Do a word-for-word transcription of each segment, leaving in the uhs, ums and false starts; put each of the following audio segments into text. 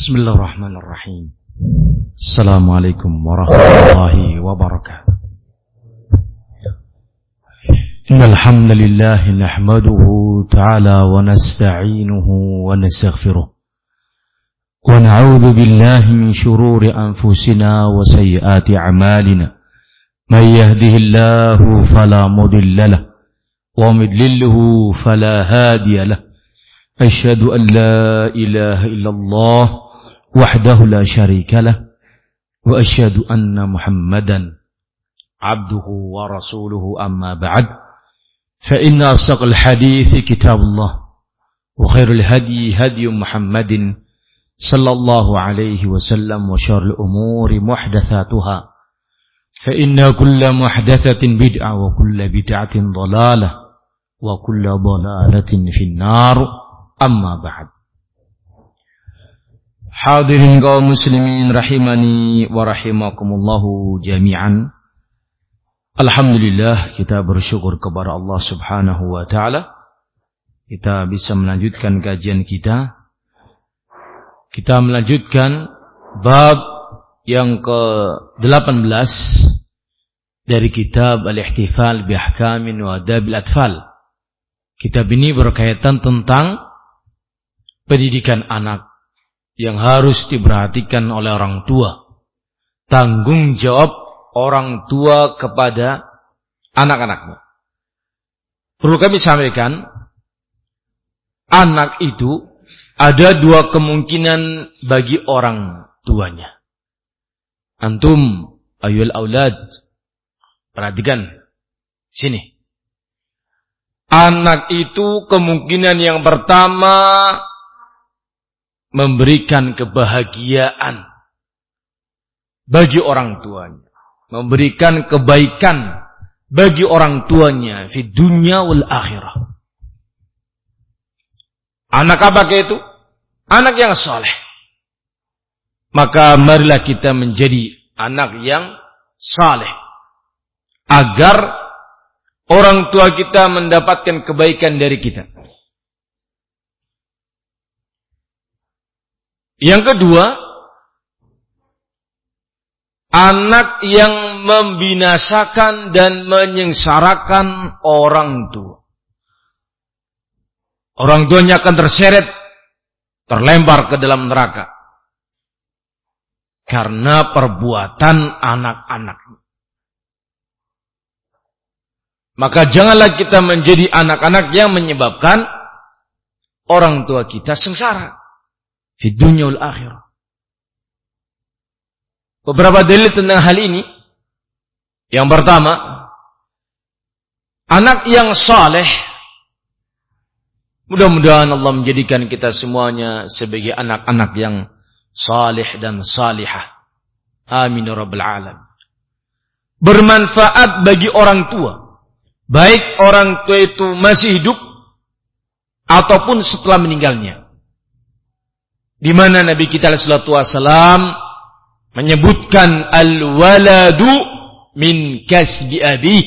Bismillahirrahmanirrahim. Assalamualaikum warahmatullahi wabarakatuh. Innal hamdalillah nahmaduhu ta'ala wa nasta'inuhu wa nastaghfiruh. Wa na'udzu billahi min shururi anfusina wa sayyiati a'malina. May yahdihillahu fala mudilla lahu wa may yudlilhu fala hadiya lahu. Asyhadu an la ilaha illallah wahdahu la syarika lah wa asyhadu anna Muhammadan abduhu wa rasuluhu amma ba'd fa inna asdaqal hadithi kitabullah wa khairul hadi hadi Muhammadin sallallahu alaihi wasallam wa syarrul umuri muhdatsatuha fa inna kulla muhdatsatin bid'ah wa kulla bid'atin dhalalah wa kulla dhalalatin finnar. Amma ba'd. Hadirin kaum muslimin rahimani wa rahimakumullahu jami'an. Alhamdulillah, kita bersyukur kepada Allah Subhanahu wa taala. Kita bisa melanjutkan kajian kita. Kita melanjutkan bab yang ke delapan belas dari kitab Al-Ihtifal bi Ahkamin wa Adabil Atfal. Kitab ini berkaitan tentang pendidikan anak yang harus diperhatikan oleh orang tua. Tanggung jawab orang tua kepada anak-anaknya. Perlu kami sampaikan, anak itu ada dua kemungkinan bagi orang tuanya. Antum ayyul aulad, perhatikan sini. Anak itu kemungkinan yang pertama memberikan kebahagiaan bagi orang tuanya, memberikan kebaikan bagi orang tuanya di dunia wal akhirah. Anak apa itu? Anak yang saleh. Maka marilah kita menjadi anak yang saleh agar orang tua kita mendapatkan kebaikan dari kita. Yang kedua, anak yang membinasakan dan menyengsarakan orang tua. Orang tuanya akan terseret, terlempar ke dalam neraka karena perbuatan anak-anak. Maka janganlah kita menjadi anak-anak yang menyebabkan orang tua kita sengsara di dunia wal akhirah. Beberapa dalil tentang hal ini. Yang pertama, anak yang saleh, mudah-mudahan Allah menjadikan kita semuanya sebagai anak-anak yang saleh dan salihah. Amin ya rabbal alamin. Bermanfaat bagi orang tua, baik orang tua itu masih hidup ataupun setelah meninggalnya. Di mana Nabi kita alaihi salatu wasalam menyebutkan al-waladu min kasbi abi.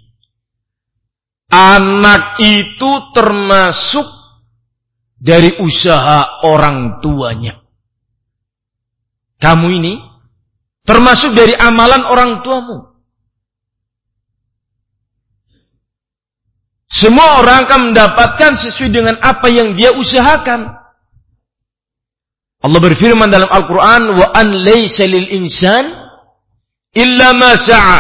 Anak itu termasuk dari usaha orang tuanya. Kamu ini termasuk dari amalan orang tuamu. Semua orang akan mendapatkan sesuai dengan apa yang dia usahakan. Allah berfirman dalam Al-Quran, wa an laysa lil insan illa ma sa'a.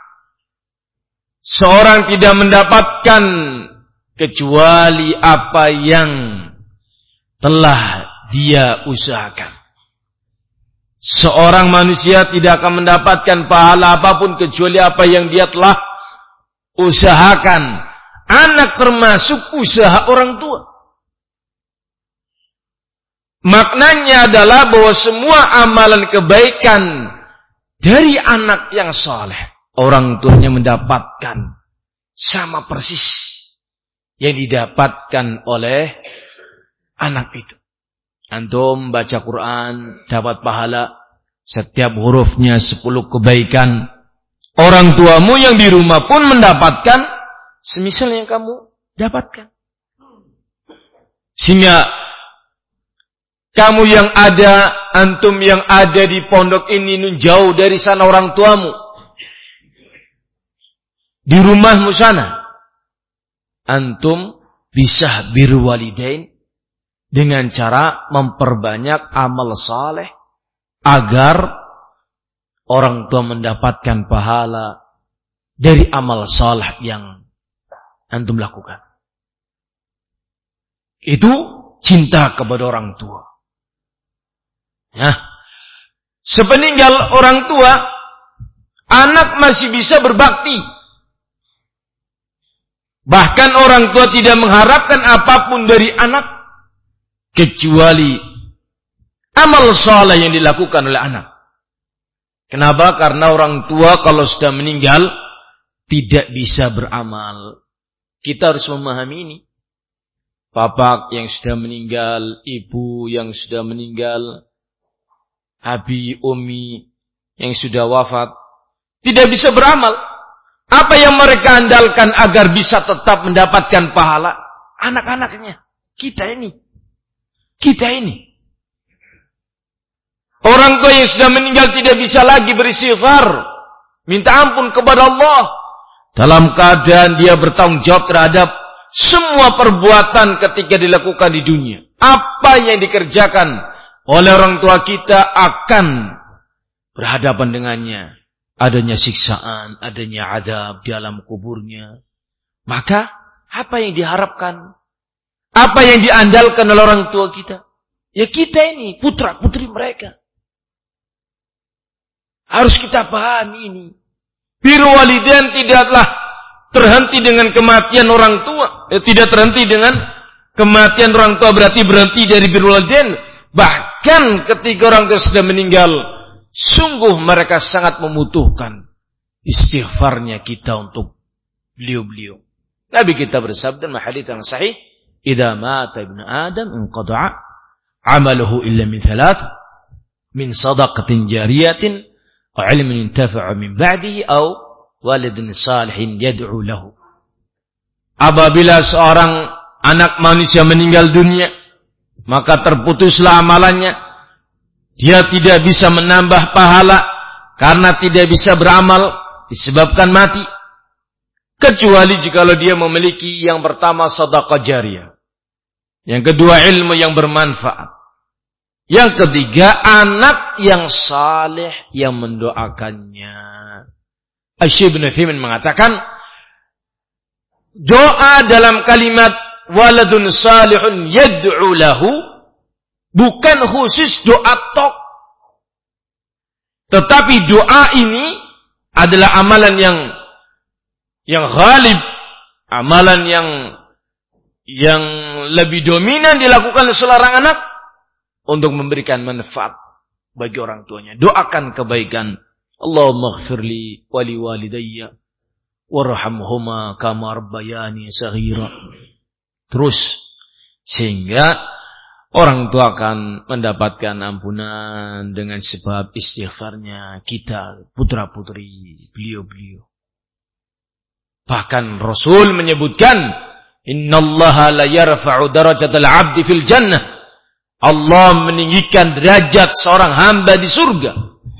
Seorang tidak mendapatkan kecuali apa yang telah dia usahakan. Seorang manusia tidak akan mendapatkan pahala apapun kecuali apa yang dia telah usahakan. Anak termasuk usaha orang tua. Maknanya adalah bahwa semua amalan kebaikan dari anak yang saleh, orang tuanya mendapatkan sama persis yang didapatkan oleh anak itu. Antum baca Quran dapat pahala, setiap hurufnya sepuluh kebaikan. Orang tuamu yang di rumah pun mendapatkan semisal yang kamu dapatkan. Sehingga Kamu yang ada, antum yang ada di pondok ini nun jauh dari sana orang tuamu. Di rumahmu sana. Antum bisa birrul walidain dengan cara memperbanyak amal saleh agar orang tua mendapatkan pahala dari amal saleh yang antum lakukan. Itu cinta kepada orang tua. Nah, sepeninggal orang tua, anak masih bisa berbakti. Bahkan orang tua tidak mengharapkan apapun dari anak kecuali amal saleh yang dilakukan oleh anak. Kenapa? Karena orang tua kalau sudah meninggal tidak bisa beramal. Kita harus memahami ini. Bapak yang sudah meninggal, ibu yang sudah meninggal, abi, umi yang sudah wafat, tidak bisa beramal. Apa yang mereka andalkan agar bisa tetap mendapatkan pahala? Anak-anaknya. Kita ini. Kita ini. Orang tua yang sudah meninggal tidak bisa lagi beristighfar, minta ampun kepada Allah. Dalam keadaan dia bertanggung jawab terhadap semua perbuatan ketika dilakukan di dunia. Apa yang dikerjakan oleh orang tua kita akan berhadapan dengannya. Adanya siksaan, adanya azab di alam kuburnya. Maka, apa yang diharapkan? Apa yang diandalkan oleh orang tua kita? Ya kita ini, putra-putri mereka. Harus kita pahami ini. Birrul walidain tidaklah terhenti dengan kematian orang tua. Eh, tidak terhenti dengan kematian orang tua berarti berhenti dari birrul walidain. Bahkan ketika orang tua sudah meninggal, sungguh mereka sangat membutuhkan istighfarnya kita untuk beliau-beliau. Nabi kita bersabda dalam hadits yang sahih, "Idza mata ibnu Adam inqata'a 'amaluhu illa min thalath, min shadaqatin jariyatin, aw 'ilmin intafa'a min ba'dihi, aw waladin salihin yad'u lahu." Apabila seorang anak manusia meninggal dunia, maka terputuslah amalannya. Dia tidak bisa menambah pahala karena tidak bisa beramal disebabkan mati. Kecuali jikalau dia memiliki yang pertama sedekah jariyah. Yang kedua ilmu yang bermanfaat. Yang ketiga anak yang saleh yang mendoakannya. Asy-Syaikh Ibnu Utsaimin mengatakan doa dalam kalimat waladun salihun yad'u lahu bukan khusus doa tok. Tetapi doa ini adalah amalan yang yang ghalib, amalan yang yang lebih dominan dilakukan oleh seorang anak untuk memberikan manfaat bagi orang tuanya. Doakan kebaikan. Allahumma ighfirli wa li walidayya warhamhuma kama rabbayani shaghira. Terus sehingga orang tua akan mendapatkan ampunan dengan sebab istighfarnya kita, putra-putri beliau-beliau. Bahkan Rasul menyebutkan, "Innallaha la yarfa'u darajatal 'abdi fil jannah." Allah meninggikan derajat seorang hamba di surga.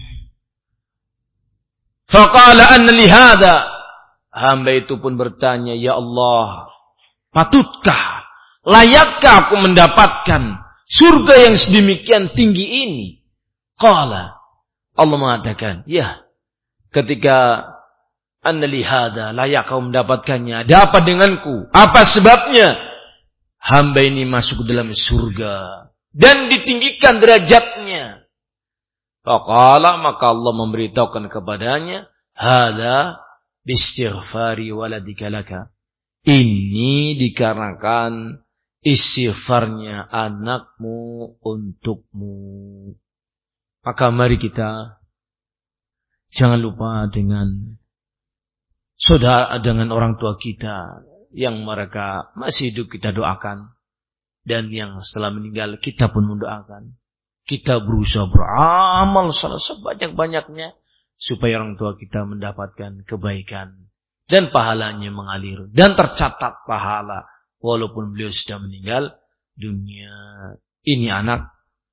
Faqala anna li hadza. Hamba itu pun bertanya, "Ya Allah, patutkah, layakkah aku mendapatkan surga yang sedemikian tinggi ini?" Qala, Allah mengatakan, "Ya, ketika anna li hadza, layak kau mendapatkannya. Ada apa denganku? Apa sebabnya? Hamba ini masuk ke dalam surga dan ditinggikan derajatnya." Faqala, maka Allah memberitahukan kepadanya, "Hadza bistighfari waladika laka." Ini dikarenakan istighfarnya anakmu untukmu. Maka mari kita jangan lupa dengan saudara, dengan orang tua kita yang mereka masih hidup kita doakan, dan yang setelah meninggal kita pun mendoakan. Kita berusaha beramal sebanyak-banyaknya supaya orang tua kita mendapatkan kebaikan dan pahalanya mengalir dan tercatat pahala walaupun beliau sudah meninggal dunia. Ini anak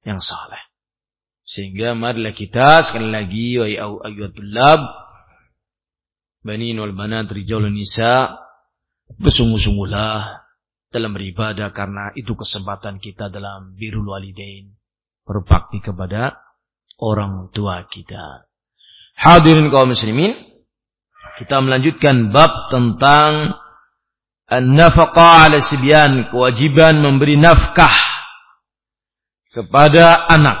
yang saleh. Sehingga marilah kita sekali lagi wa ayyuhat tullab banin wal banat rijal wan nisa, bersungguh-sungguhlah dalam beribadah karena itu kesempatan kita dalam birrul walidain, berbakti kepada orang tua kita. Hadirin kaum muslimin, kita melanjutkan bab tentang an-nafaqah 'ala sibyan, kewajiban memberi nafkah kepada anak.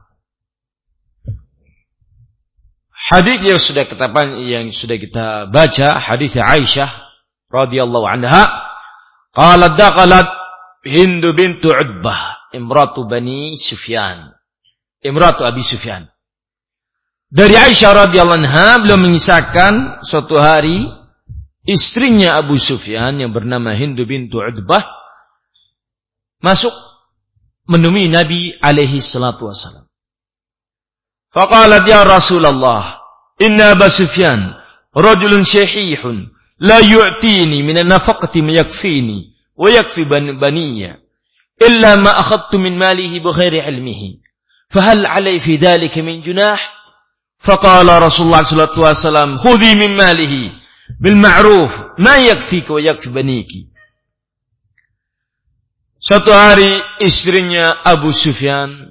Hadis yang sudah kita yang sudah kita baca, hadis Aisyah radhiyallahu anha, qalat dakhalat Hind bintu Utbah, imratu Bani Sufyan, imratu Abi Sufyan. Dari Aisyah radhiyallahu anha, beliau mengisahkan suatu hari istrinya Abu Sufyan yang bernama Hind bintu Utbah masuk menemui Nabi alaihi salatu wasallam. Faqalat ya Rasulullah, inna Abu Sufyan rajulun syahihun la yu'tini min an-nafaqati ma yakfini wa yakfi baniya illa ma akhadtu min malihi bighairi ilmihi fahal alai fi dhalika min junah? Faqala Rasulullah sallallahu alaihi wasallam, khudhi min malihi bil ma'ruf ma yakfika wa yakfi baniki. Suatu hari istrinya Abu Sufyan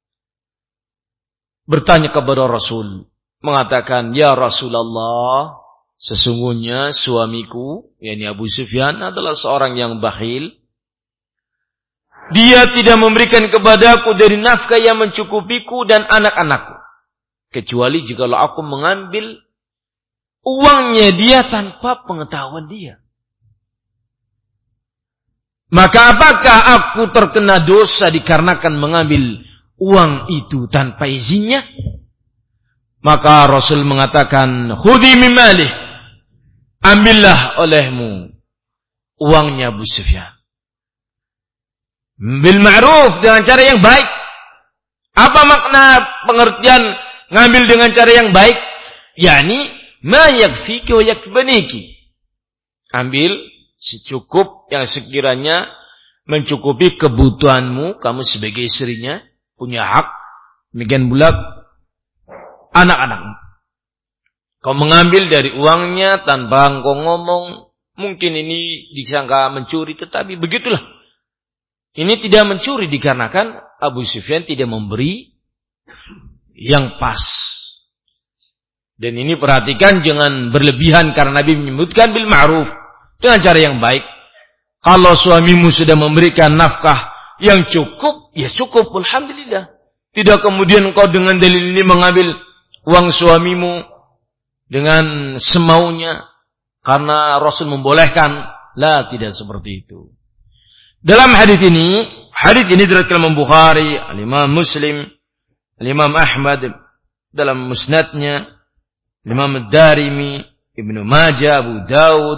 bertanya kepada Rasul, mengatakan, ya Rasulullah, sesungguhnya suamiku, yakni Abu Sufyan, adalah seorang yang bakhil. Dia tidak memberikan kepadaku dari nafkah yang mencukupiku dan anak-anakku, kecuali jikalau aku mengambil uangnya dia tanpa pengetahuan dia. Maka apakah aku terkena dosa dikarenakan mengambil uang itu tanpa izinnya? Maka Rasul mengatakan, khudhi min malih, ambillah olehmu uangnya Abu Sufyan bil ma'ruf, dengan cara yang baik. Apa makna pengertian ngambil dengan cara yang baik? Yani ma yakfiki wa yakbaniki, ambil secukup yang sekiranya mencukupi kebutuhanmu, kamu sebagai istrinya punya hak. Demikian pula anak-anak. Kau mengambil dari uangnya tanpa engkau ngomong, mungkin ini disangka mencuri, tetapi begitulah. Ini tidak mencuri dikarenakan Abu Sufyan tidak memberi yang pas. Dan ini perhatikan, jangan berlebihan, karena Nabi menyebutkan bil ma'ruf, dengan cara yang baik. Kalau suamimu sudah memberikan nafkah yang cukup, ya cukup, alhamdulillah. Tidak kemudian kau dengan dalil ini mengambil uang suamimu dengan semaunya, karena Rasul membolehkan. La, tidak seperti itu. Dalam hadis ini, hadis ini diriwayatkan Imam Bukhari, Imam Muslim, Imam Ahmad dalam musnadnya, Imam Ad-Darimi, Ibnu Majah, Abu Daud.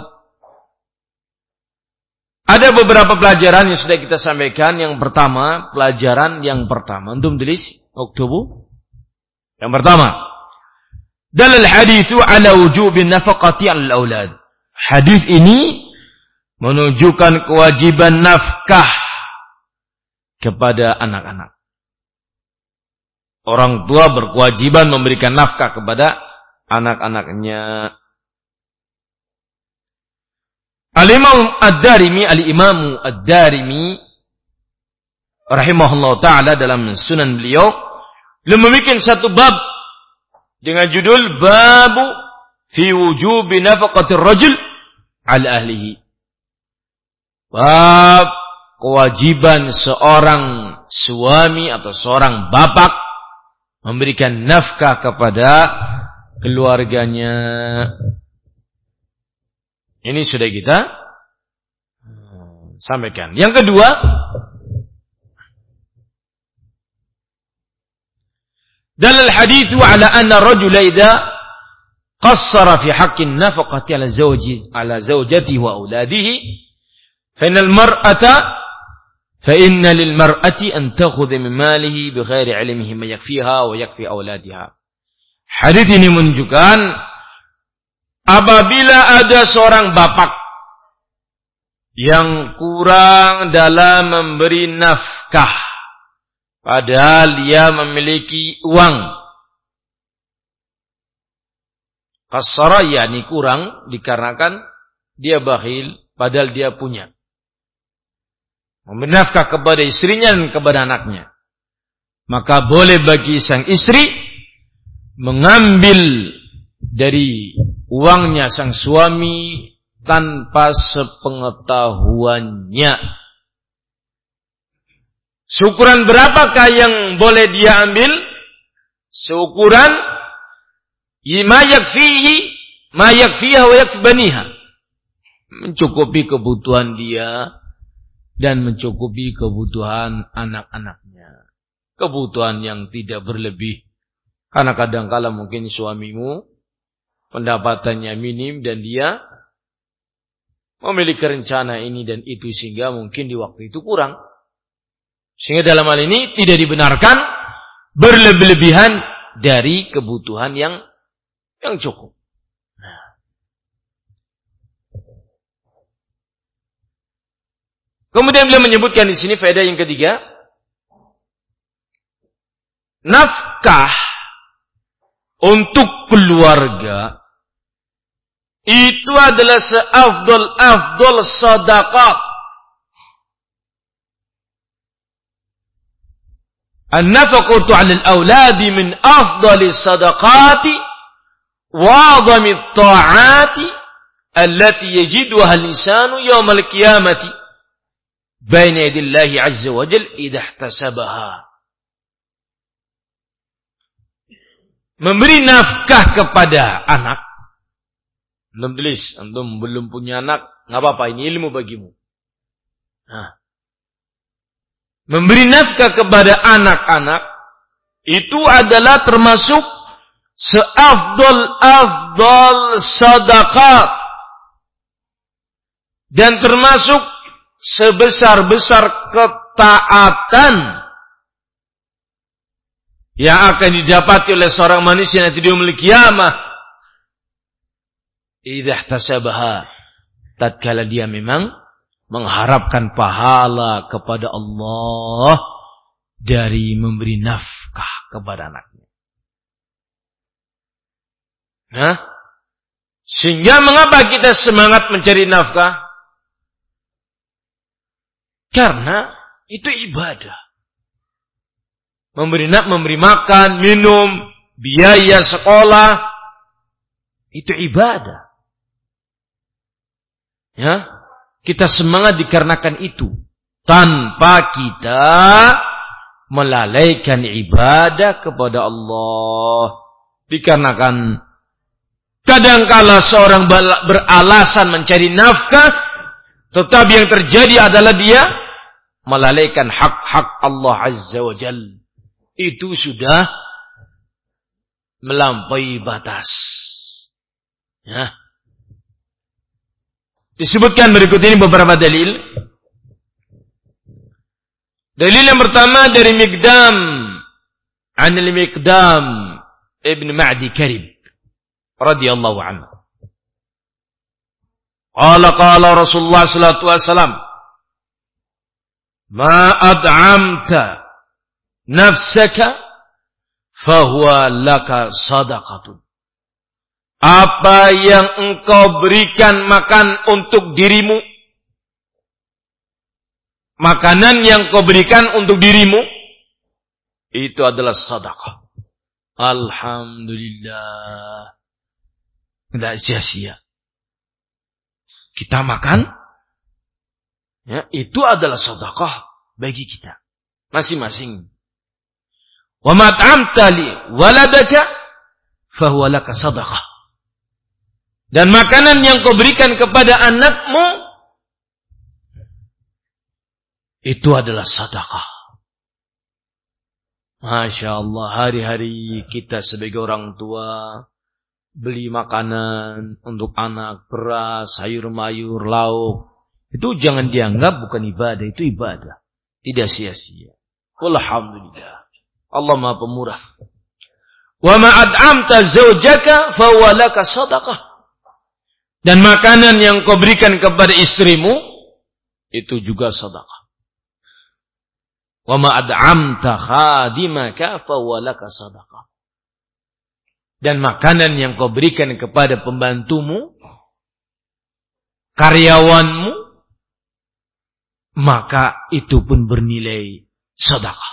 Ada beberapa pelajaran yang sudah kita sampaikan. Yang pertama, pelajaran yang pertama, antum tulis Oktober. Yang pertama, dalal haditsu ala wujubi nafaqati 'alal aulad. Hadis ini menunjukkan kewajiban nafkah kepada anak-anak. Orang tua berkewajiban memberikan nafkah kepada anak-anaknya. Al-Imam Ad-Darimi, Al-Imam Ad-Darimi rahimahullah ta'ala dalam sunan beliau, beliau membuat satu bab dengan judul Babu fi wujubi nafaqatir rajul 'ala ahlihi. Bab kewajiban seorang suami atau seorang bapak memberikan nafkah kepada keluarganya. Ini sudah kita sampaikan. Yang kedua, dalal haditsu ala anna rajula idza qassara fi haqqin nafaqati ala zawji ala zawjatihi wa auladihi فإن المرأة فإن للمرأة أن تأخذ من ماله بغير علمه ما يكفيها ويكفي أولادها. Hadis ini menunjukkan apabila ada seorang bapak yang kurang dalam memberi nafkah padahal dia memiliki uang. Qassara yakni kurang dikarenakan dia bakhil padahal dia punya. Memberi nafkah kepada istrinya dan kepada anaknya. Maka boleh bagi sang istri mengambil dari uangnya sang suami tanpa sepengetahuannya. Seukuran berapakah yang boleh dia ambil? Seukuran ma yakfihi ma yakfiha wa yakbaniha. Mencukupi kebutuhan dia dan mencukupi kebutuhan anak-anaknya. Kebutuhan yang tidak berlebih. Karena kadang-kala mungkin suamimu pendapatannya minim dan dia memiliki rencana ini dan itu sehingga mungkin di waktu itu kurang. Sehingga dalam hal ini tidak dibenarkan berlebih-lebihan dari kebutuhan yang yang cukup. Nah. Kemudian beliau menyebutkan di sini faedah yang ketiga, nafkah untuk keluarga itu adalah seafdol-afdol sedekah. An-nafaqatu 'ala al-awladi min afdali sadaqati wa 'azami at-ta'ati allati yajiduha al-insanu yawm al-qiyamati baina yadillahi 'azza wa jalla idza ihtasabaha. Memberi nafkah kepada anak. Belum tulis, antum belum punya anak, enggak apa-apa, ini ilmu bagimu. Nah. Memberi nafkah kepada anak-anak itu adalah termasuk seafdol-afdol sedekah dan termasuk sebesar-besar ketaatan yang akan didapati oleh seorang manusia nanti di yaumul qiyamah. Idza ihtasabaha, tatkala dia memang mengharapkan pahala kepada Allah dari memberi nafkah kepada anaknya. Nah, sehingga mengapa kita semangat mencari nafkah? Karena itu ibadah. Memberi nak, memberi makan, minum, biaya sekolah, itu ibadah. Ya. Kita semangat dikarenakan itu. Tanpa kita melalaikan ibadah kepada Allah. Dikarenakan kadangkala seorang beralasan mencari nafkah, tetapi yang terjadi adalah dia melalaikan hak-hak Allah Azza wa Jalla. Itu sudah melampaui batas. Ya. Disebutkan berikut ini beberapa dalil. Dalil yang pertama dari Miqdam, Anil Miqdam Ibn Ma'di Karib radhiyallahu anhu. Qala qala Rasulullah sallallahu alaihi wasallam, "Ma ad'amta nafsaka fahuwa laka sadaqatun." Apa yang engkau berikan makan untuk dirimu, makanan yang kau berikan untuk dirimu, itu adalah sedekah. Alhamdulillah. Tidak sia-sia. Kita makan, ya, itu adalah sedekah bagi kita masing-masing. Wa mat'amta li waladaka fahuwa laka sadaqah. Dan makanan yang kau berikan kepada anakmu itu adalah sedekah. Masya Allah, hari-hari kita sebagai orang tua beli makanan untuk anak, beras, sayur mayur, lauk, itu jangan dianggap bukan ibadah, itu ibadah. Tidak sia-sia. Alhamdulillah. Allah Maha Pemurah. Wa ma ad'amta zawjaka fa huwa laka sadaqah. Dan makanan yang kau berikan kepada istrimu itu juga sedekah. Wa ma ad'amta khadimaka fa walaka sadaqah. Dan makanan yang kau berikan kepada pembantumu, karyawanmu, maka itu pun bernilai sedekah.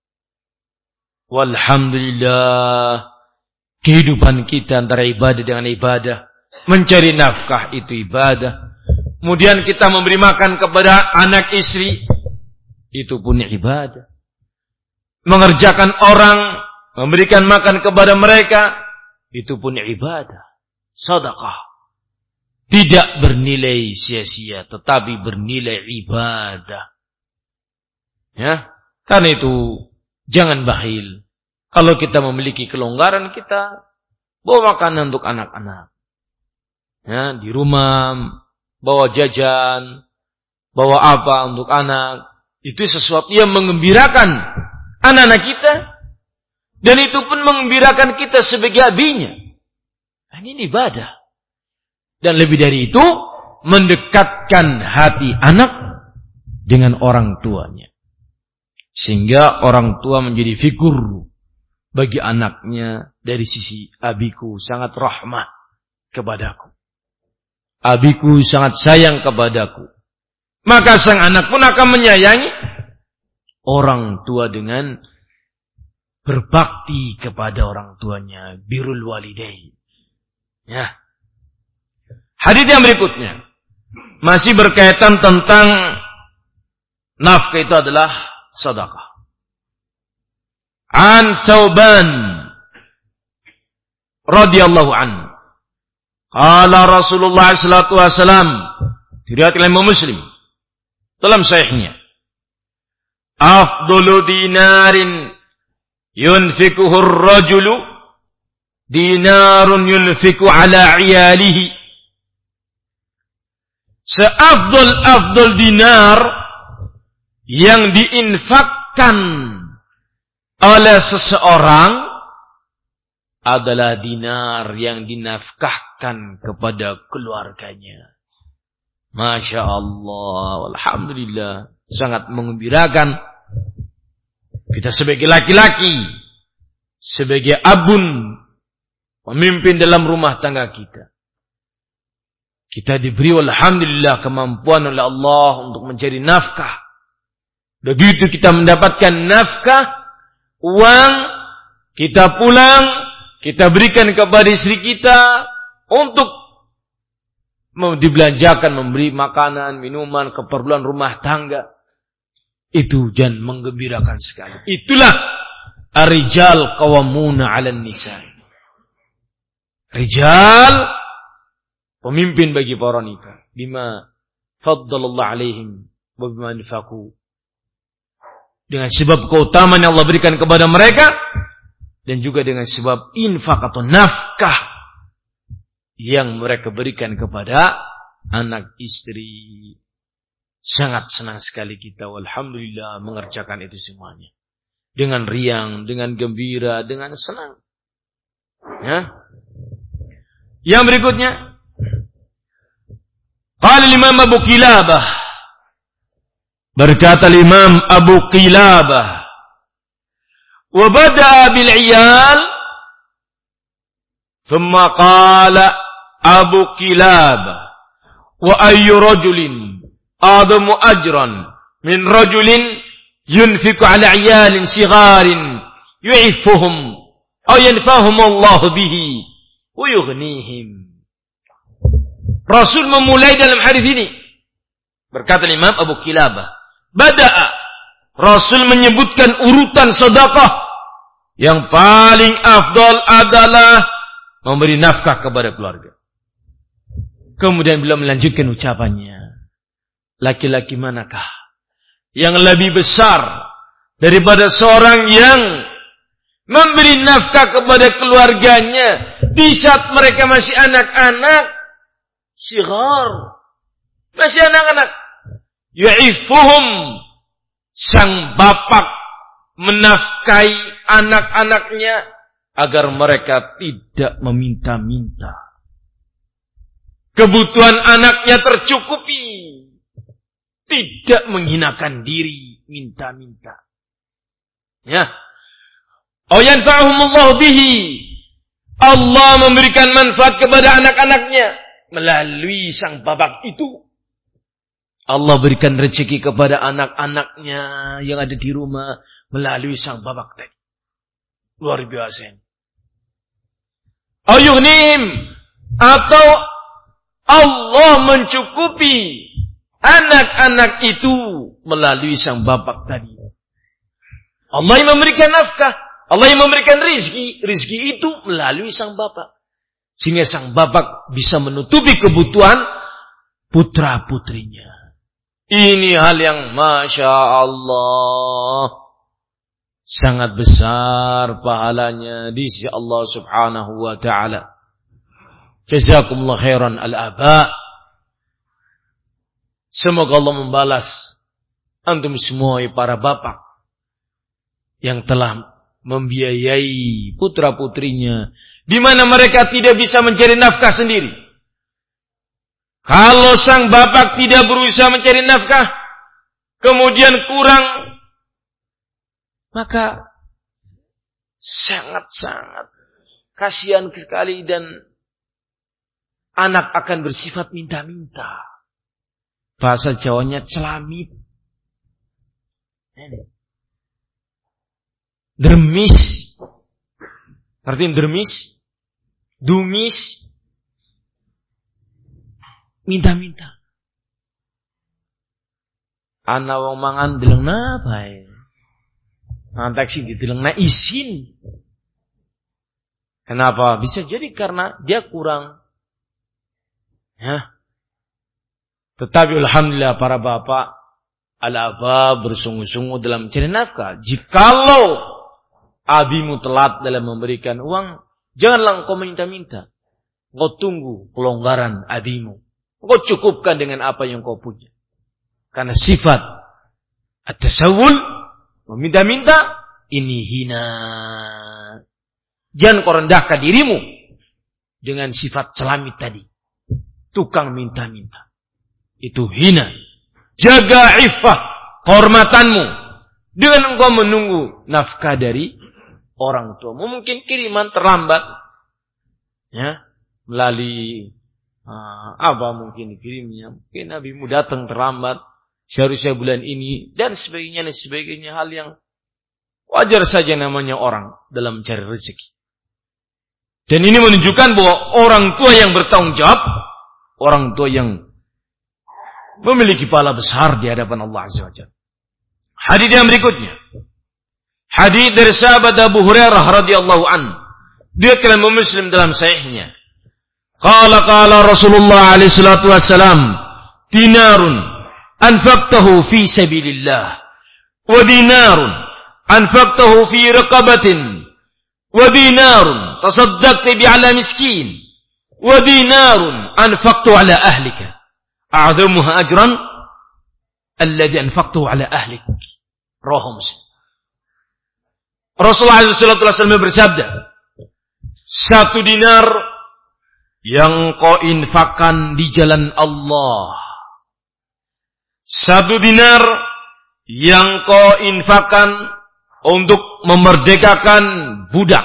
Walhamdulillah, kehidupan kita antara ibadah dengan ibadah, mencari nafkah itu ibadah. Kemudian kita memberi makan kepada anak istri, itu pun ibadah. Mengerjakan orang, memberikan makan kepada mereka, itu pun ibadah. Sedekah. Tidak bernilai sia-sia, tetapi bernilai ibadah. Ya, karena itu jangan bakhil. Kalau kita memiliki kelonggaran, kita bawa makanan untuk anak-anak. Ya, di rumah bawa jajan, bawa apa untuk anak. Itu sesuatu yang mengembirakan anak-anak kita. Dan itu pun mengembirakan kita sebagai abinya. Ini ibadah. Dan lebih dari itu, mendekatkan hati anak dengan orang tuanya. Sehingga orang tua menjadi figur bagi anaknya dari sisi abiku sangat rahmah kepadaku. Abiku sangat sayang kepadaku. Maka sang anak pun akan menyayangi orang tua dengan berbakti kepada orang tuanya, birrul walidain. Ya. Hadits yang berikutnya masih berkaitan tentang nafkah, itu adalah sedekah. An Thauban radhiyallahu anhu, qala Rasulullah sallallahu alaihi wasallam, diriwayatkan oleh Imam Muslim dalam sahihnya, afdalu dinarin yunfikuhu ar-rajulu dinarun yunfiku ala iyalihi. Seafdol-afdol dinar yang diinfakkan oleh seseorang adalah dinar yang dinafkahkan kepada keluarganya. Masya Allah, alhamdulillah, sangat mengembirakan. Kita sebagai laki-laki, sebagai abun, pemimpin dalam rumah tangga kita, kita diberi alhamdulillah kemampuan oleh Allah untuk mencari nafkah. Begitu kita mendapatkan nafkah, uang, kita pulang, kita berikan kepada istri kita untuk dibelanjakan, memberi makanan, minuman, keperluan rumah tangga. Itu dan menggembirakan sekali. Itulah ar-rijal qawwamuna 'alan nisa. Rijal, pemimpin bagi para wanita, bima faddalallahu alaihim wa bima anfaqu, dengan sebab keutamaan yang Allah berikan kepada mereka, dan juga dengan sebab infak atau nafkah yang mereka berikan kepada anak istri. Sangat senang sekali kita, alhamdulillah, mengerjakan itu semuanya dengan riang, dengan gembira, dengan senang. Ya. Yang berikutnya, qala Imam Abu Qilabah, berkata Imam Abu Qilabah, wa bada'a bil 'iyal, thumma qala Abu Qilabah, wa ayyu rajulin a'zamu ajran min rajulin yunfiqu 'ala 'iyalin sigharin yu'iffuhum aw yanfahum Allah bihi wa yughnihim. Rasul memulai dalam hadis ini, berkata Imam Abu Qilabah, bada'a, Rasul menyebutkan urutan sedekah yang paling afdal adalah memberi nafkah kepada keluarga. Kemudian beliau melanjutkan ucapannya, laki-laki manakah yang lebih besar daripada seorang yang memberi nafkah kepada keluarganya di saat mereka masih anak-anak, sighar, masih anak-anak. Yu'ifuhum, sang bapak menafkahi anak-anaknya agar mereka tidak meminta-minta. Kebutuhan anaknya tercukupi, tidak menghinakan diri minta-minta. Ya. Aw yanfa'uhumullahu bihi. Allah memberikan manfaat kepada anak-anaknya melalui sang bapak itu. Allah berikan rezeki kepada anak-anaknya yang ada di rumah melalui sang bapak tadi. Luar biasa. Ayuhnim, atau Allah mencukupi anak-anak itu melalui sang bapak tadi. Allah yang memberikan nafkah, Allah yang memberikan rizki, rizki itu melalui sang bapak. Sehingga sang bapak bisa menutupi kebutuhan putra-putrinya. Ini hal yang Masya Allah sangat besar pahalanya di sisi Allah subhanahu wa ta'ala. Jazakumullah khairan al-aba. Semoga Allah membalas antum semua para bapak yang telah membiayai putra-putrinya di mana mereka tidak bisa mencari nafkah sendiri. Kalau sang bapak tidak berusaha mencari nafkah, kemudian kurang, maka sangat-sangat kasihan sekali dan anak akan bersifat minta-minta. Bahasa Jawanya celamit. Dermis. Artinya dermis. Dumis. Minta-minta. Ana wong mangan delengna bae. Antek sing didelengna isin. Kenapa? Bisa jadi karena dia kurang. Ya. Tetapi alhamdulillah para bapak al-aba bersungguh-sungguh dalam mencari nafkah. Jikalau abimu telat dalam memberikan uang, janganlah engkau minta-minta. Engkau tunggu pelonggaran abimu. Engkau cukupkan dengan apa yang kau punya. Karena sifat at-tasawwul, meminta-minta, ini hina. Jangan kau rendahkan dirimu dengan sifat celamit tadi. Tukang minta-minta. Itu hina. Jaga iffah kehormatanmu dengan engkau menunggu nafkah dari orang tuamu. Mungkin kiriman terlambat, ya, melalui uh, apa mungkin dikirimnya. Mungkin nabimu datang terlambat, seharusnya bulan ini dan sebagainya dan sebagainya, hal yang wajar saja namanya orang dalam mencari rezeki. Dan ini menunjukkan bahwa orang tua yang bertanggung jawab, orang tua yang memiliki pahala besar di hadapan Allah Azza wa Jalla. Hadits yang berikutnya. Hadits dari sahabat Abu Hurairah radhiyallahu an. Dia dalam Muslim dalam sahihnya. Qala qala Rasulullah alaihi salatu wassalam, dinarun anfaqtahu fi sabilillah wa dinarun anfaqtahu fi raqabatin wa dinarun tasaddaqta bi ala miskin wa dinarun anfaqtu ala ahlika. A'zamuha ajran alladhi anfaqtuhu ala ahlik. Rawahu Muslim. Rasulullah sallallahu alaihi wasallam bersabda, satu dinar yang kau infakkan di jalan Allah, satu dinar yang kau infakkan untuk memerdekakan budak,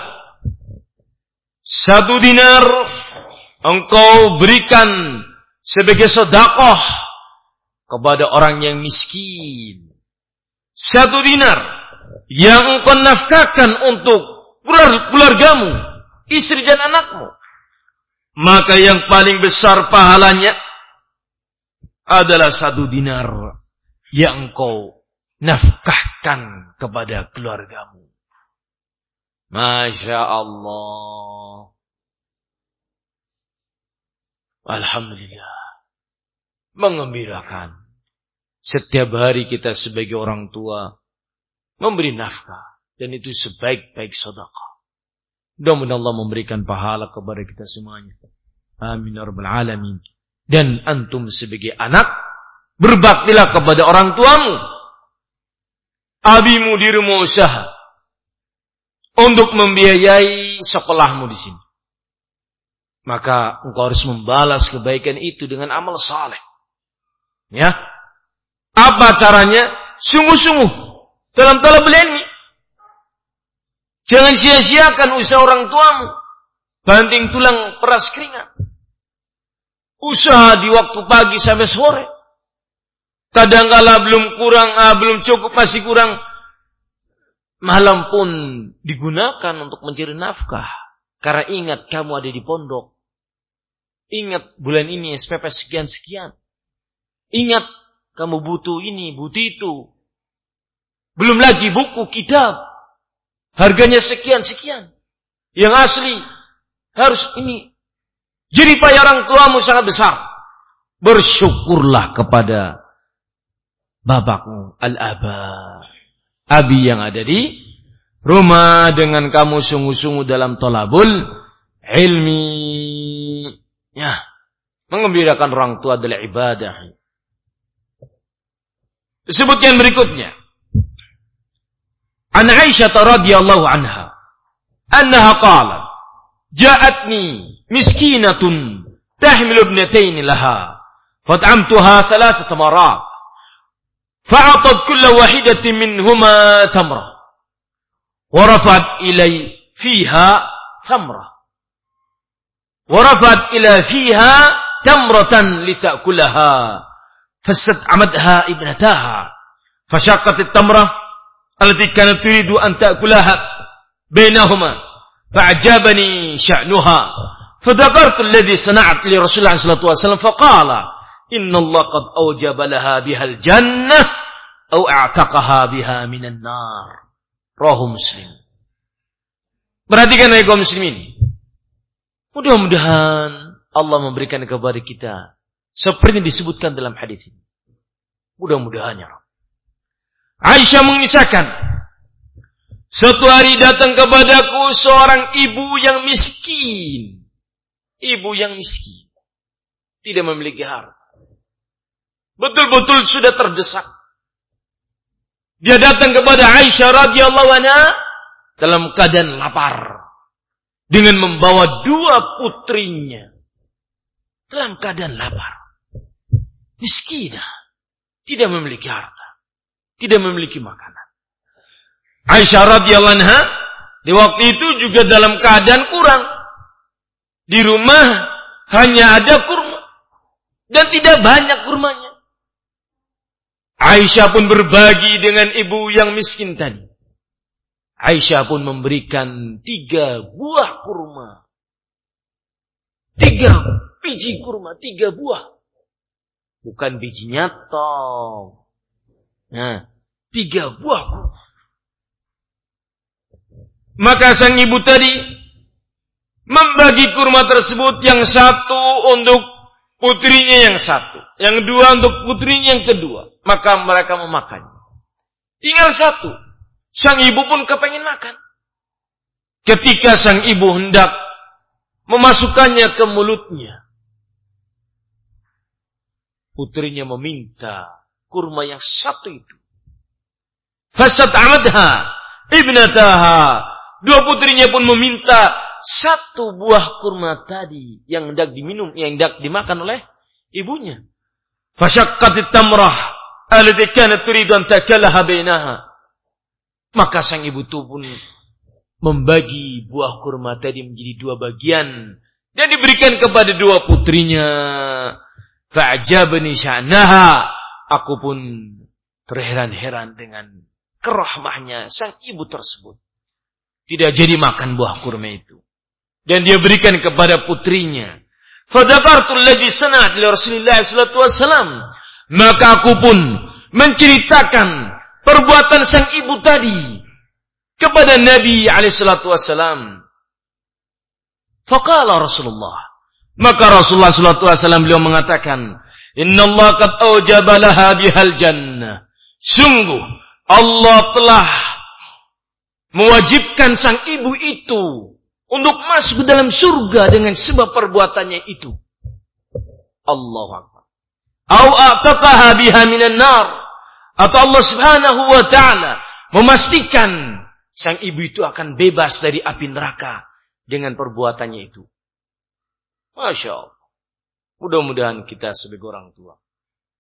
satu dinar engkau berikan sebagai sedekah kepada orang yang miskin. Satu dinar yang engkau nafkahkan untuk keluargamu, istri dan anakmu. Maka yang paling besar pahalanya adalah satu dinar yang engkau nafkahkan kepada keluargamu. Masya Allah. Alhamdulillah. Mengembirakan. Setiap hari kita sebagai orang tua memberi nafkah. Dan itu sebaik-baik sedekah. Mudah-mudahan Allah memberikan pahala kepada kita semuanya. Amin ya rabbal alamin. Dan antum sebagai anak, berbaktilah kepada orang tuamu. Abimu di rumah usaha untuk membiayai sekolahmu di sini. Maka engkau harus membalas kebaikan itu dengan amal saleh. Ya. Apa caranya? Sungguh-sungguh dalam talabul ilmi. Jangan sia-siakan usaha orang tuamu. Banting tulang peras keringat. Usaha di waktu pagi sampai sore. Kadangkala belum kurang, ah, belum cukup, masih kurang. Malam pun digunakan untuk mencari nafkah. Karena ingat kamu ada di pondok. Ingat bulan ini S P P sekian-sekian. Ingat kamu butuh ini, butuh itu. Belum lagi buku, kitab. Harganya sekian-sekian. Yang asli harus ini. Jadi payah orang tuamu sangat besar. Bersyukurlah kepada bapakmu, al-aba. Abi yang ada di rumah dengan kamu sungguh-sungguh dalam tolabul ilmi. Ya, mengembirakan orang tua adalah ibadah. Disebutkan berikutnya. An Aisyah radhiyallahu anha, annaha qalat, ja'atni miskinatun tahmilu ibnatayn laha, fat'amtuha thalathata marat, fa'atat kulla wahidatin minhuma tamra, wa rafa'at ilay fiha tamra, wa rafa'at ila fiha tamratan lita'kulaha, fasta'amadha ibnataha, fashaqqat at-tamra التي كانت تريد أن تأكلها بينهما فأعجبني شأنها فذكرت الذي صنعت لرسول الله صلى الله عليه وسلم فقال إن الله قد أوجب لها بها الجنة أو أعتقها بها من النار. Rawahu Muslim. Perhatikan ya kaum muslimin. Mudah-mudahan Allah memberikan kepada kita seperti yang disebutkan dalam hadis ini. Mudah-mudahan ya Rabb. Aisyah mengisahkan, suatu hari datang kepadaku seorang ibu yang miskin. Ibu yang miskin. Tidak memiliki harta. Betul-betul sudah terdesak. Dia datang kepada Aisyah radhiyallahu anha dalam keadaan lapar. Dengan membawa dua putrinya. Dalam keadaan lapar. Miskinah. Tidak memiliki harta. Tidak memiliki makanan. Aisyah radhiyallahu anha di waktu itu juga dalam keadaan kurang. Di rumah hanya ada kurma dan tidak banyak kurmanya. Aisyah pun berbagi dengan ibu yang miskin tadi. Aisyah pun memberikan tiga buah kurma. Tiga biji kurma, tiga buah. Bukan bijinya toh. Nah, tiga buah kurma. Maka sang ibu tadi membagi kurma tersebut, yang satu untuk putrinya yang satu, yang dua untuk putrinya yang kedua. Maka mereka memakan. Tinggal satu. Sang ibu pun kepengen makan. Ketika sang ibu hendak memasukkannya ke mulutnya, putrinya meminta kurma yang satu itu. Fasat'amadha ibnataha. Dua putrinya pun meminta satu buah kurma tadi yang hendak diminum, yang hendak dimakan oleh ibunya. Fashaqqatit tamrah allati kanat turidu an ta'kalaha bainaha. Maka sang ibu itu pun membagi buah kurma tadi menjadi dua bagian dan diberikan kepada dua putrinya. Fa'ajabani sya'naha. Aku pun terheran-heran dengan kerahmahnya sang ibu tersebut. Tidak jadi makan buah kurma itu. Dan dia berikan kepada putrinya. Fadzakartu alladhi sana'at li Rasulillah sallallahu alaihi wasallam. Maka aku pun menceritakan perbuatan sang ibu tadi kepada Nabi alaihi salatu wasallam. Faqala Rasulullah. Maka Rasulullah sallallahu alaihi wasallam beliau mengatakan, Inna Allah qad awjaba laha bihal jannah. Sungguh Allah telah mewajibkan sang ibu itu untuk masuk ke dalam surga dengan sebab perbuatannya itu. Allahu Akbar. Au a'taqaha biha minan nar. Atau Allah Subhanahu wa taala memastikan sang ibu itu akan bebas dari api neraka dengan perbuatannya itu. Masya Allah. Mudah-mudahan kita sebagai orang tua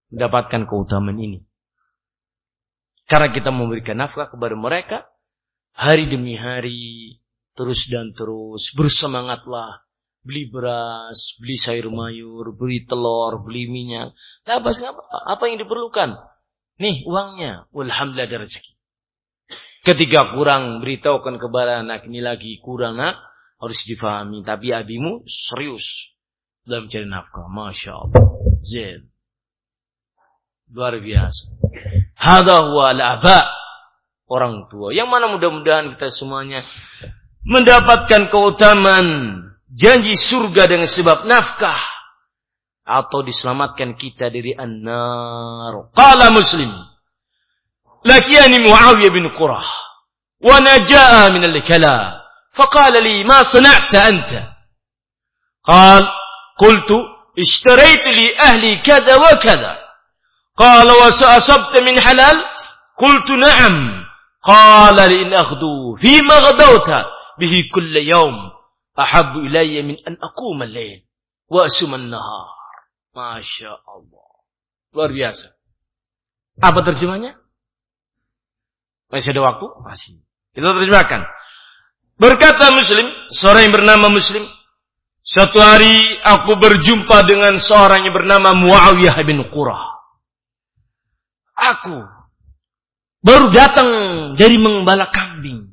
mendapatkan keutamaan ini. Karena kita memberikan nafkah kepada mereka, hari demi hari, terus dan terus, bersemangatlah. Beli beras, beli sayur mayur, beli telur, beli minyak. Nah, apa, apa yang diperlukan? Nih uangnya. Alhamdulillah ada rezeki. Ketika kurang, beritahukan kepada anak, ini lagi kurang nak, harus difahami. Tapi abimu serius dalam mencari nafkah. Masya Allah. Zain. Luar biasa. Hada huwa al-aba. Orang tua. Yang mana mudah-mudahan kita semuanya mendapatkan keutamaan janji surga dengan sebab nafkah. Atau diselamatkan kita dari an-nar. Qala Muslim. Lakiyani Muawiyah bin Qurah. Wa naja'a min al-kala. Faqala li ma sana'ta anta. Qal. Qultu. Ishtaraitu li ahli kada wa kada. Qala wa sa'asabta min halal. Qultu na'am. Qala li in akhdu. Fima ghadawta. Bihi kulla yawm. Ahabbu ilayya min an aquma al-lail wa asuma an-nahar. Masya Allah. Luar biasa. Apa terjemahnya? Masih ada waktu? Masih. Kita terjemahkan. Berkata Muslim, seorang yang bernama Muslim, suatu hari aku berjumpa dengan seorang yang bernama Muawiyah bin Qurah. Aku baru datang dari mengembala kambing.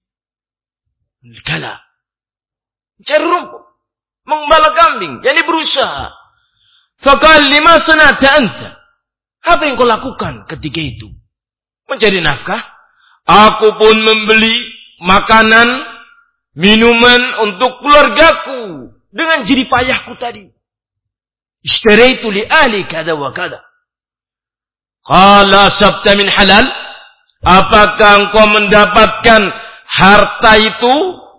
Kala cari rumput, mengembala kambing, jadi berusaha. Faqal lima sana'ta anta. Apa yang kau lakukan ketika itu? Mencari nafkah. Aku pun membeli makanan, minuman untuk keluargaku dengan jerih payahku tadi. Ishtaraitu li ahli kada wa kada. Qala sabta min halal. Apakah engkau mendapatkan harta itu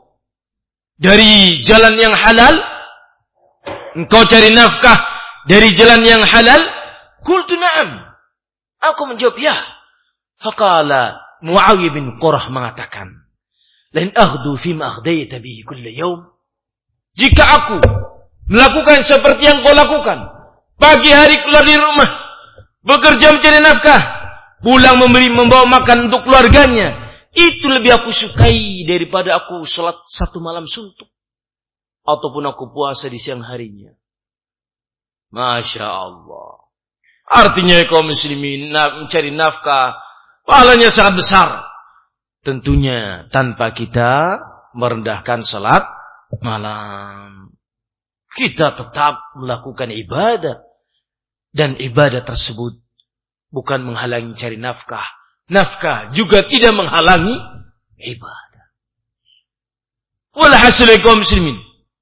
dari jalan yang halal? Engkau cari nafkah dari jalan yang halal? Qultu na'am. Aku menjawab ya. Faqala Muawiyah bin Qurah mengatakan, "Lain aghdu fima aghdayta bihi kulla yawm." Jika aku melakukan seperti yang kau lakukan, pagi hari keluar dari rumah, bekerja mencari nafkah, pulang memberi membawa makan untuk keluarganya, itu lebih aku sukai daripada aku salat satu malam suntuk. Ataupun aku puasa di siang harinya. Masya Allah. Artinya kaum muslimin mencari nafkah, pahalanya sangat besar. Tentunya tanpa kita merendahkan salat malam. Kita tetap melakukan ibadah. Dan ibadah tersebut bukan menghalangi cari nafkah. Nafkah juga tidak menghalangi ibadah. Walhasil kaum muslimin.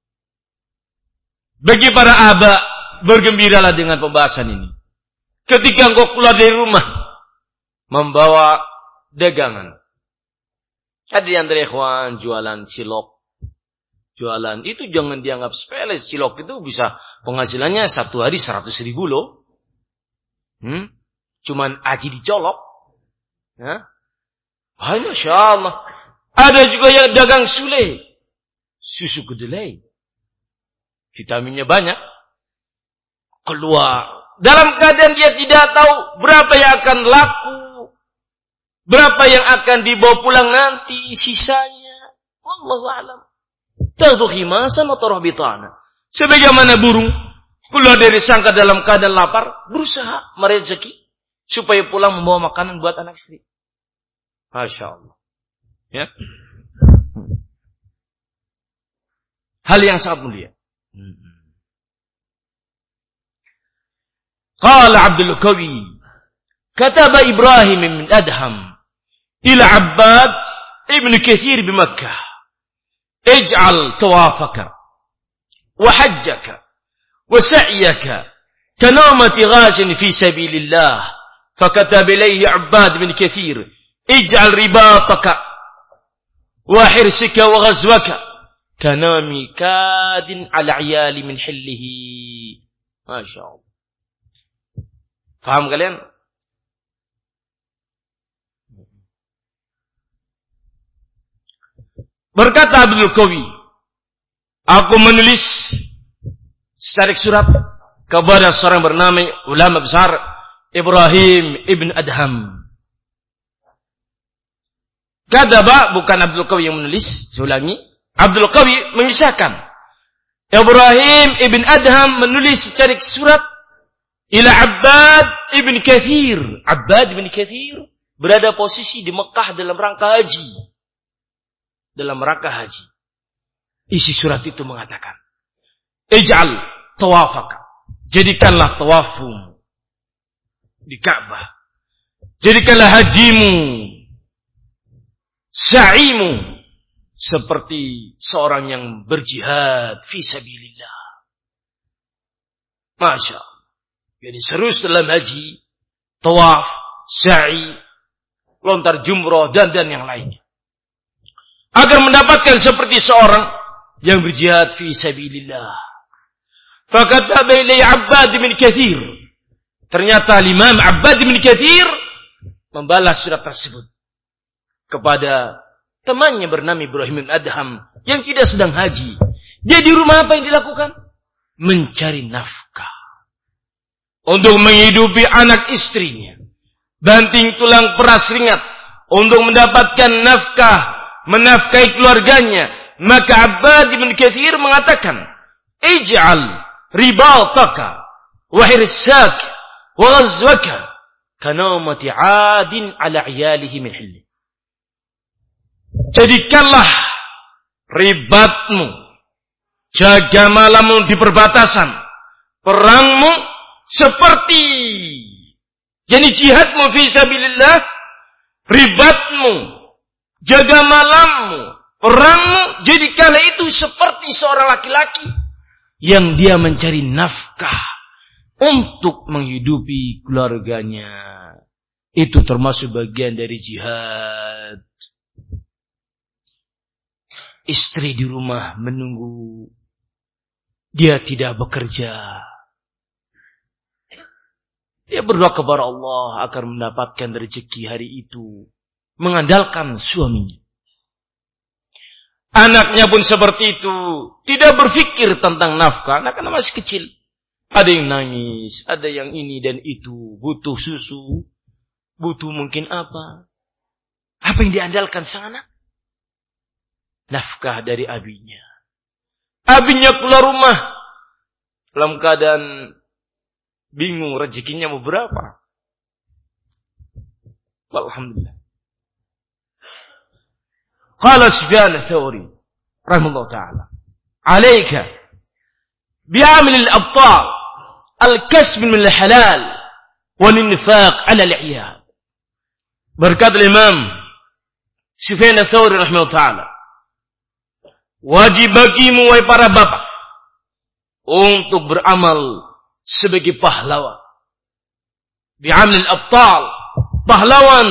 Bagi para aba, bergembiralah dengan pembahasan ini. Ketika engkau keluar dari rumah, membawa dagangan. Ada yang dari ikhwan jualan cilok. Jualan itu jangan dianggap sepele. Cilok itu bisa penghasilannya satu hari seratus ribu loh. Hmm? Cuman aji dicolok. Ya? Hai, Masya Allah. Ada juga yang dagang sule. Susu kedelai. Vitaminnya banyak. Keluar. Dalam keadaan dia tidak tahu berapa yang akan laku. Berapa yang akan dibawa pulang nanti. Sisanya. Wallahu a'lam. Tagdu khimasan atau rahbitana. Sebagaimana burung. Keluar dari sangkar dalam keadaan lapar. Berusaha merezeki. Supaya pulang membawa makanan buat anak istri. Masya Allah. Ya. Hal yang sangat mulia. Qala Abdul Qawi. Kataba Ibrahim min Adham. Ila Abbad ibn Kathir di Makkah. Ij'al tawafaka. Wa hajjaka. Wa sa'yaka. Kanamati ghazin fi sabilillah. فكتب إليه عباد بن كثير اجعل رباطك وحرسك وغزوك كنام كاد على عيال من حله. ما شاء الله. Faham kalian? Berkata Abdul Qawi, aku menulis secara surat kepada seorang bernama ulama besar Ibrahim ibn Adham. Kadzaba, bukan Abdul Qawi yang menulis, saya ulangi. Abdul Qawi mengisahkan Ibrahim ibn Adham menulis secara surat ila Abbad ibn Kathir. Abbad ibn Kathir berada posisi di Mekah dalam rangka haji. Dalam rangka haji. Isi surat itu mengatakan, Ij'al tawafaka. Jadikanlah tawafmu di Ka'bah. Jadikanlah hajimu, sa'imu, seperti seorang yang berjihad fi sabilillah. Masya Allah. Jadi serius dalam haji, tawaf, sa'i, lontar jumrah, dan dan yang lainnya. Agar mendapatkan seperti seorang yang berjihad fi sabilillah. Fakataba ilai Abbad bin Kathir. Ternyata Imam Abbad bin Kathir membalas surat tersebut kepada temannya bernama Ibrahim bin Adham yang tidak sedang haji. Dia di rumah apa yang dilakukan? Mencari nafkah untuk menghidupi anak istrinya. Banting tulang peras ringat untuk mendapatkan nafkah, menafkahi keluarganya. Maka Abbad bin Kathir mengatakan, Ij'al ribataka wa hirsak wa ghazwaka kanawmati 'adin 'ala 'iyalihi min hilli. Jadikanlah ribatmu, jaga malammu di perbatasan, perangmu seperti jadi jihadmu fi sabilillah, ribatmu, jaga malammu, perangmu, jadikanlah itu seperti seorang laki-laki yang dia mencari nafkah untuk menghidupi keluarganya. Itu termasuk bagian dari jihad. Istri di rumah menunggu, dia tidak bekerja. Dia berdoa kepada Allah agar mendapatkan rezeki hari itu, mengandalkan suaminya. Anaknya pun seperti itu, tidak berpikir tentang nafkah. Anak-anak masih kecil, ada yang nangis, ada yang ini dan itu, butuh susu, butuh mungkin apa. Apa yang diandalkan sang anak? Nafkah dari abinya. Abinya keluar rumah dalam keadaan bingung rezekinya mau berapa. Alhamdulillah. Qala Sufyan ats-Tsauri rahimahullah taala, "Alaika bi'amal al-abtal al-kasb min al-halal wal-infaq 'ala al-'iyal." Berkata Imam Sufyan ats-Tsauri rahimahullah taala, wajib bagimu wahai para bapak untuk beramal sebagai pahlawan. Bi'amal al-abtal, pahlawan.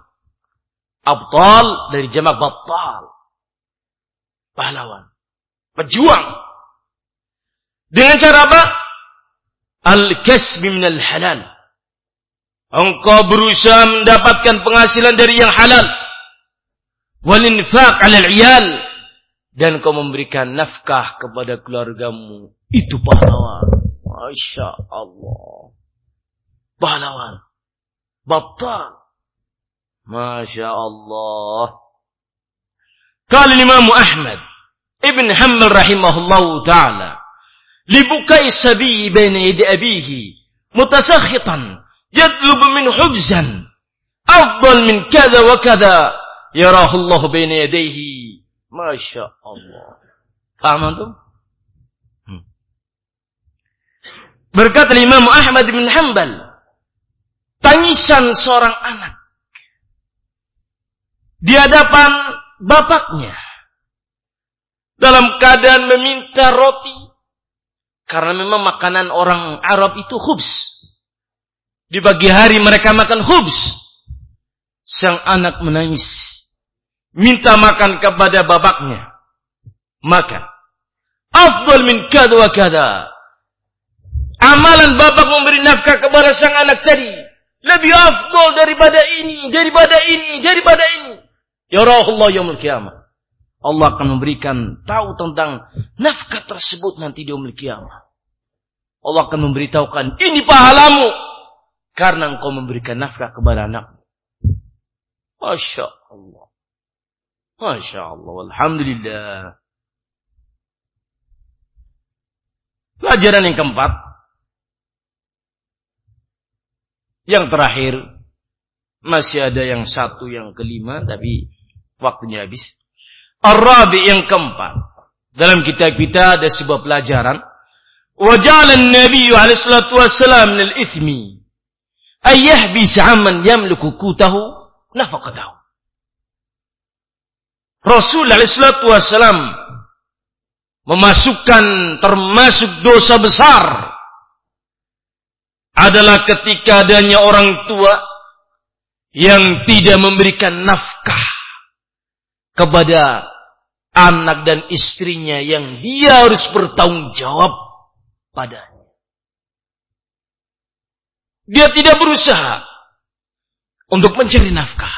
Abtal dari jamak battal, pahlawan, pejuang. Dengan cara apa? Al-kasb min al-halal. Engkau berusaha mendapatkan penghasilan dari yang halal. Wal-infaq 'ala al-'iyal, dan kau memberikan nafkah kepada keluargamu. Itu pahlawan. Masya Allah. Pahlawan. Battal. Masya Allah. Qala Imam Ahmad Ibn Hanbal rahimahullahu ta'ala, libukai sabi baina yadi abihi mutasakhitan yatlubu min hubzan afdal min kada wa kada yarahu Allah baina yadayhi. Masya Allah. Paham antum? Hmm. Berkata Imam Ahmad bin Hanbal, tangisan seorang anak di hadapan bapaknya dalam keadaan meminta roti, karena memang makanan orang Arab itu khubz. Di pagi hari mereka makan khubz. Sang anak menangis, minta makan kepada bapaknya. Makan. Afdal min kada wa kada. Amalan bapak memberi nafkah kepada sang anak tadi lebih afdal daripada ini, daripada ini, daripada ini. Ya Allah yaumul qiyamah. Allah akan memberikan tahu tentang nafkah tersebut nanti di yaumul qiyamah. Allah akan memberitahukan, ini pahalamu karena engkau memberikan nafkah kepada anakmu. Masya Allah. Masya Allah, alhamdulillah. Pelajaran yang keempat, yang terakhir, masih ada yang satu, yang kelima, tapi waktunya habis. Ar-Rabi, yang keempat. Dalam kitab kita ada sebuah pelajaran. Wa ja'ala an-nabiy alaihi salatu wassalam lil ithmi ay yahbis 'amman yamliku qutahu nafaqatahu. Rasul alaihi salatu wassalam memasukkan termasuk dosa besar adalah ketika adanya orang tua yang tidak memberikan nafkah kepada anak dan istrinya yang dia harus bertanggung jawab padanya. Dia tidak berusaha untuk mencari nafkah.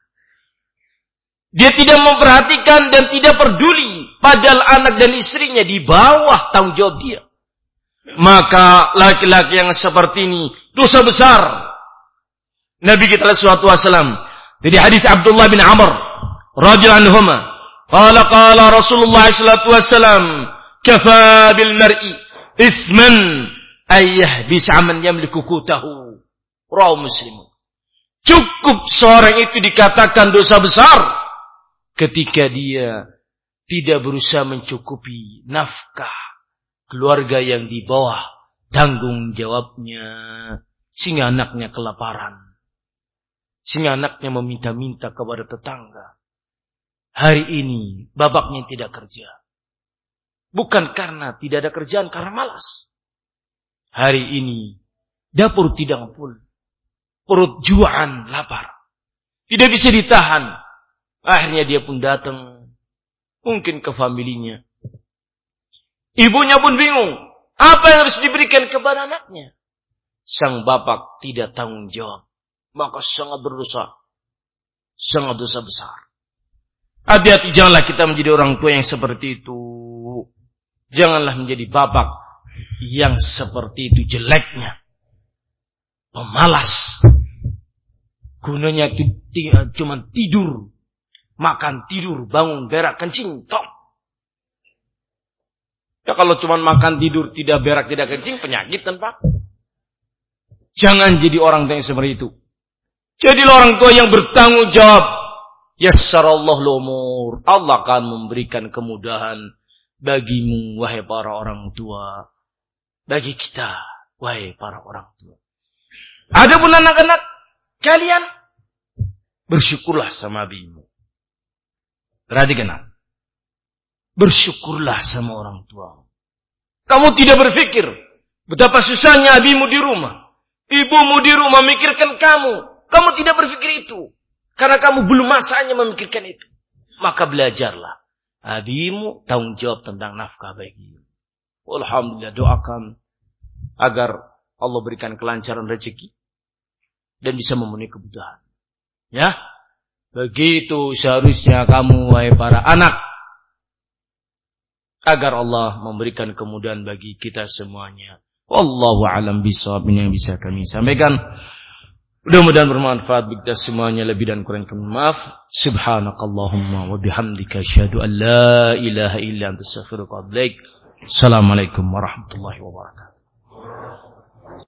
Dia tidak memperhatikan dan tidak peduli, padahal anak dan istrinya di bawah tanggung jawab dia. Maka laki-laki yang seperti ini dosa besar. Nabi kita sallallahu alaihi wasallam dari hadis Abdullah bin Amr radhiyallahu anhuma, qala qala Rasulullah sallallahu alaihi wasallam, kafa bil mar'i isman ay yahbis 'amman yamliku qutahu. Rawahu Muslim. Cukup seorang itu dikatakan dosa besar ketika dia tidak berusaha mencukupi nafkah keluarga yang di bawah tanggung jawabnya, sehingga anaknya kelaparan, sehingga anaknya meminta-minta kepada tetangga. Hari ini bapaknya tidak kerja, bukan karena tidak ada kerjaan, karena malas. Hari ini dapur tidak full, perut juaan lapar, tidak bisa ditahan. Akhirnya dia pun datang, mungkin ke familinya. Ibunya pun bingung, apa yang harus diberikan kepada anaknya. Sang bapak tidak tanggung jawab, maka sangat berdosa, sangat dosa besar. Hati-hati, janganlah kita menjadi orang tua yang seperti itu. Janganlah menjadi bapak yang seperti itu jeleknya, pemalas. Gunanya cuma tidur, makan tidur, bangun berak kencing, tok. Ya kalau cuma makan tidur, tidak berak, tidak kencing, penyakit kan Pak. Jangan jadi orang tua yang seperti itu. Jadilah orang tua yang bertanggung jawab. Yassarallahu lumur. Allah akan memberikan kemudahan bagimu, wahai para orang tua. Bagi kita, wahai para orang tua. Adapun anak-anak, kalian bersyukurlah sama abimu. Perhatikan. Bersyukurlah sama orang tua. Kamu tidak berpikir betapa susahnya abimu di rumah, ibumu di rumah memikirkan kamu. Kamu tidak berpikir itu, karena kamu belum masanya memikirkan itu. Maka belajarlah. Abimu tanggung jawab tentang nafkah bagimu. Alhamdulillah, doakan agar Allah berikan kelancaran rezeki dan bisa memenuhi kebutuhan. Ya, begitu seharusnya kamu, wahai para anak, agar Allah memberikan kemudahan bagi kita semuanya. Wallahu a'lam bishawab, yang bisa kami sampaikan. Mudah-mudahan bermanfaat bagi kita semuanya. Lebih dan kurang kami maaf. Subhanakallahumma wa bihamdika asyhadu an la ilaha illa anta astaghfiruka wa atubu ilaik. Assalamualaikum warahmatullahi wabarakatuh.